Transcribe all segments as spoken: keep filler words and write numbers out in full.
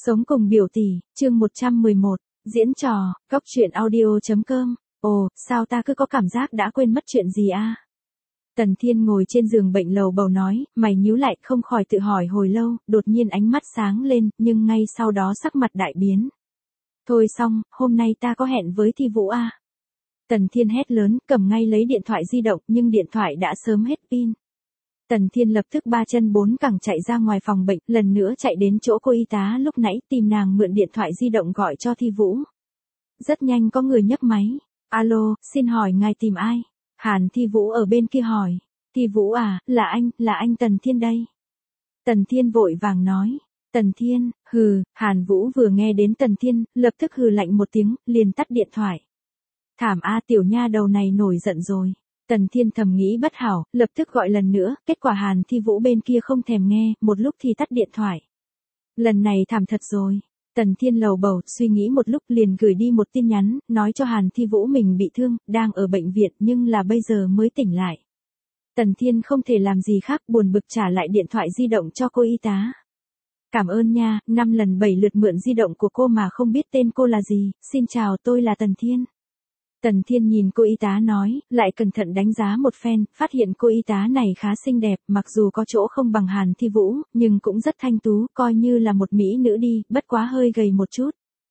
Sống cùng biểu tỷ, chương một trăm mười một, diễn trò, cóc truyện audio.com. Ồ, sao ta cứ có cảm giác đã quên mất chuyện gì a? Tần Thiên ngồi trên giường bệnh lầu bầu nói, mày nhíu lại không khỏi tự hỏi hồi lâu, đột nhiên ánh mắt sáng lên, nhưng ngay sau đó sắc mặt đại biến. Thôi xong, hôm nay ta có hẹn với Thi Vũ a. Tần Thiên hét lớn, cầm ngay lấy điện thoại di động, nhưng điện thoại đã sớm hết pin. Tần Thiên lập tức ba chân bốn cẳng chạy ra ngoài phòng bệnh, lần nữa chạy đến chỗ cô y tá lúc nãy tìm nàng mượn điện thoại di động gọi cho Thi Vũ. Rất nhanh có người nhấc máy. Alo, xin hỏi ngài tìm ai? Hàn Thi Vũ ở bên kia hỏi. Thi Vũ à, là anh, là anh Tần Thiên đây. Tần Thiên vội vàng nói. Tần Thiên, hừ, Hàn Vũ vừa nghe đến Tần Thiên, lập tức hừ lạnh một tiếng, liền tắt điện thoại. Thảm a, tiểu nha đầu này nổi giận rồi. Tần Thiên thầm nghĩ bất hảo, lập tức gọi lần nữa, kết quả Hàn Thi Vũ bên kia không thèm nghe, một lúc thì tắt điện thoại. Lần này thảm thật rồi. Tần Thiên lầu bầu, suy nghĩ một lúc liền gửi đi một tin nhắn, nói cho Hàn Thi Vũ mình bị thương, đang ở bệnh viện nhưng là bây giờ mới tỉnh lại. Tần Thiên không thể làm gì khác, buồn bực trả lại điện thoại di động cho cô y tá. Cảm ơn nha, năm lần bảy lượt mượn di động của cô mà không biết tên cô là gì, xin chào tôi là Tần Thiên. Tần Thiên nhìn cô y tá nói, lại cẩn thận đánh giá một phen, phát hiện cô y tá này khá xinh đẹp, mặc dù có chỗ không bằng Hàn Thi Vũ, nhưng cũng rất thanh tú, coi như là một mỹ nữ đi, bất quá hơi gầy một chút.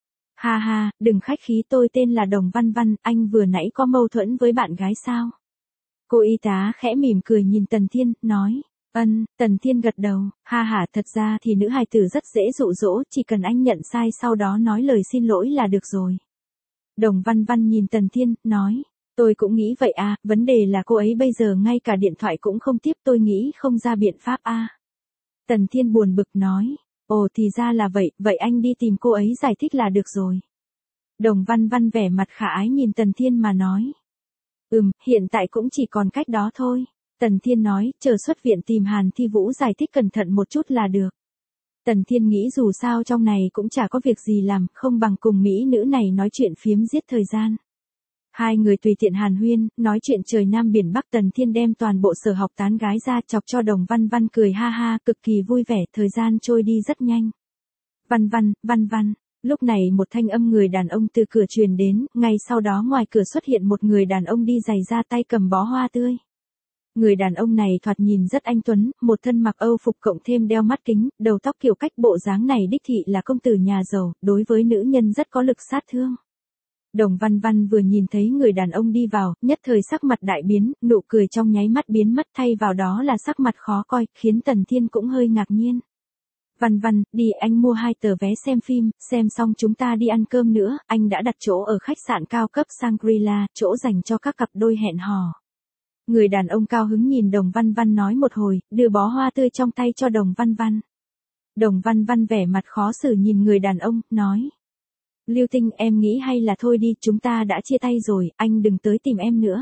Ha ha, đừng khách khí, tôi tên là Đồng Văn Văn, anh vừa nãy có mâu thuẫn với bạn gái sao? Cô y tá khẽ mỉm cười nhìn Tần Thiên, nói, ân, Tần Thiên gật đầu, ha ha, thật ra thì nữ hài tử rất dễ dụ dỗ, chỉ cần anh nhận sai sau đó nói lời xin lỗi là được rồi. Đồng Văn Văn nhìn Tần Thiên, nói, tôi cũng nghĩ vậy à, vấn đề là cô ấy bây giờ ngay cả điện thoại cũng không tiếp, tôi nghĩ không ra biện pháp a. À. Tần Thiên buồn bực nói, ồ thì ra là vậy, vậy anh đi tìm cô ấy giải thích là được rồi. Đồng Văn Văn vẻ mặt khả ái nhìn Tần Thiên mà nói, ừm, hiện tại cũng chỉ còn cách đó thôi. Tần Thiên nói, chờ xuất viện tìm Hàn Thi Vũ giải thích cẩn thận một chút là được. Tần Thiên nghĩ dù sao trong này cũng chả có việc gì làm, không bằng cùng mỹ nữ này nói chuyện phiếm giết thời gian. Hai người tùy tiện hàn huyên, nói chuyện trời Nam biển Bắc. Tần Thiên đem toàn bộ sở học tán gái ra chọc cho Đồng Văn Văn cười ha ha, cực kỳ vui vẻ, thời gian trôi đi rất nhanh. Văn Văn, Văn Văn, lúc này một thanh âm người đàn ông từ cửa truyền đến, ngay sau đó ngoài cửa xuất hiện một người đàn ông đi giày da tay cầm bó hoa tươi. Người đàn ông này thoạt nhìn rất anh tuấn, một thân mặc Âu phục cộng thêm đeo mắt kính, đầu tóc kiểu cách bộ dáng này đích thị là công tử nhà giàu, đối với nữ nhân rất có lực sát thương. Đồng Văn Văn vừa nhìn thấy người đàn ông đi vào, nhất thời sắc mặt đại biến, nụ cười trong nháy mắt biến mất, thay vào đó là sắc mặt khó coi, khiến Tần Thiên cũng hơi ngạc nhiên. Văn Văn, đi, anh mua hai tờ vé xem phim, xem xong chúng ta đi ăn cơm nữa, anh đã đặt chỗ ở khách sạn cao cấp Shangri-La, chỗ dành cho các cặp đôi hẹn hò. Người đàn ông cao hứng nhìn Đồng Văn Văn nói một hồi, đưa bó hoa tươi trong tay cho Đồng Văn Văn. Đồng Văn Văn vẻ mặt khó xử nhìn người đàn ông, nói. Lưu Tinh, em nghĩ hay là thôi đi, chúng ta đã chia tay rồi, anh đừng tới tìm em nữa.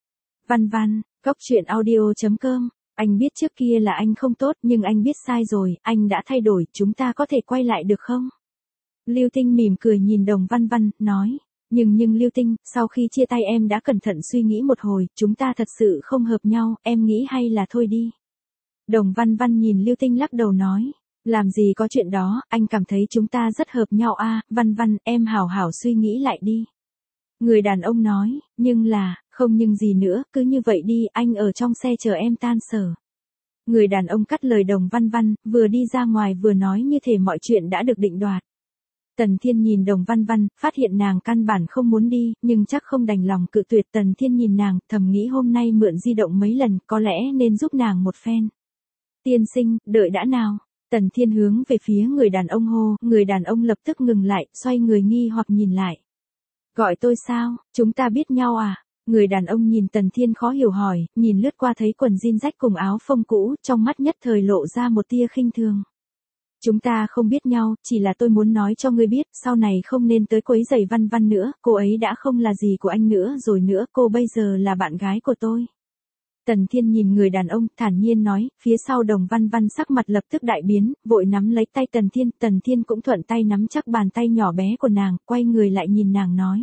Văn Văn, cóc truyện audio.com, anh biết trước kia là anh không tốt nhưng anh biết sai rồi, anh đã thay đổi, chúng ta có thể quay lại được không? Lưu Tinh mỉm cười nhìn Đồng Văn Văn, nói. Nhưng nhưng Lưu Tinh, sau khi chia tay em đã cẩn thận suy nghĩ một hồi, chúng ta thật sự không hợp nhau, em nghĩ hay là thôi đi. Đồng Văn Văn nhìn Lưu Tinh lắc đầu nói, làm gì có chuyện đó, anh cảm thấy chúng ta rất hợp nhau a, à, Văn Văn, em hảo hảo suy nghĩ lại đi. Người đàn ông nói, nhưng là, không nhưng gì nữa, cứ như vậy đi, anh ở trong xe chờ em tan sở. Người đàn ông cắt lời Đồng Văn Văn, vừa đi ra ngoài vừa nói như thể mọi chuyện đã được định đoạt. Tần Thiên nhìn Đồng Văn Văn, phát hiện nàng căn bản không muốn đi, nhưng chắc không đành lòng cự tuyệt. Tần Thiên nhìn nàng, thầm nghĩ hôm nay mượn di động mấy lần, có lẽ nên giúp nàng một phen. Tiên sinh, đợi đã nào. Tần Thiên hướng về phía người đàn ông hô, người đàn ông lập tức ngừng lại, xoay người nghi hoặc nhìn lại. Gọi tôi sao, chúng ta biết nhau à? Người đàn ông nhìn Tần Thiên khó hiểu hỏi, nhìn lướt qua thấy quần jean rách cùng áo phông cũ, trong mắt nhất thời lộ ra một tia khinh thường. Chúng ta không biết nhau, chỉ là tôi muốn nói cho ngươi biết, sau này không nên tới quấy rầy Văn Văn nữa, cô ấy đã không là gì của anh nữa rồi nữa, cô bây giờ là bạn gái của tôi. Tần Thiên nhìn người đàn ông, thản nhiên nói, phía sau Đồng Văn Văn sắc mặt lập tức đại biến, vội nắm lấy tay Tần Thiên, Tần Thiên cũng thuận tay nắm chắc bàn tay nhỏ bé của nàng, quay người lại nhìn nàng nói.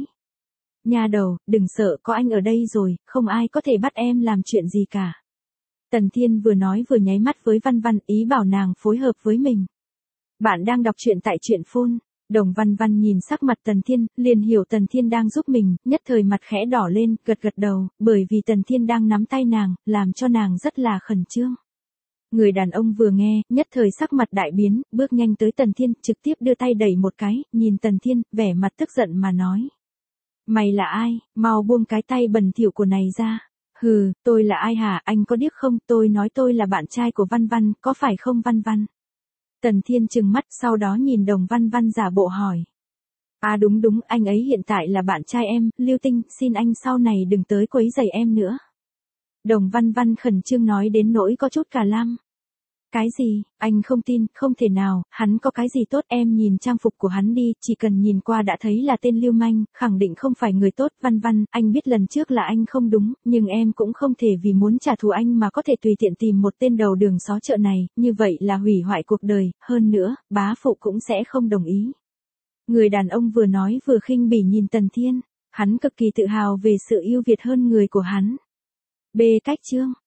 Nha đầu, đừng sợ, có anh ở đây rồi, không ai có thể bắt em làm chuyện gì cả. Tần Thiên vừa nói vừa nháy mắt với Văn Văn, ý bảo nàng phối hợp với mình. Bạn đang đọc truyện tại truyện phun. Đồng Văn Văn nhìn sắc mặt Tần Thiên, liền hiểu Tần Thiên đang giúp mình, nhất thời mặt khẽ đỏ lên, gật gật đầu, bởi vì Tần Thiên đang nắm tay nàng, làm cho nàng rất là khẩn trương. Người đàn ông vừa nghe, nhất thời sắc mặt đại biến, bước nhanh tới Tần Thiên, trực tiếp đưa tay đẩy một cái, nhìn Tần Thiên, vẻ mặt tức giận mà nói. Mày là ai, mau buông cái tay bẩn thỉu của này ra. Hừ, tôi là ai hả, anh có điếc không, tôi nói tôi là bạn trai của Văn Văn, có phải không Văn Văn? Tần Thiên trừng mắt, sau đó nhìn Đồng Văn Văn giả bộ hỏi. À đúng đúng, anh ấy hiện tại là bạn trai em, Lưu Tinh, xin anh sau này đừng tới quấy rầy em nữa. Đồng Văn Văn khẩn trương nói đến nỗi có chút cả lam. Cái gì, anh không tin, không thể nào, hắn có cái gì tốt, em nhìn trang phục của hắn đi, chỉ cần nhìn qua đã thấy là tên lưu manh, khẳng định không phải người tốt. Văn Văn, anh biết lần trước là anh không đúng, nhưng em cũng không thể vì muốn trả thù anh mà có thể tùy tiện tìm một tên đầu đường xó chợ này, như vậy là hủy hoại cuộc đời, hơn nữa, bá phụ cũng sẽ không đồng ý. Người đàn ông vừa nói vừa khinh bỉ nhìn Tần Thiên, hắn cực kỳ tự hào về sự ưu việt hơn người của hắn. B cách chương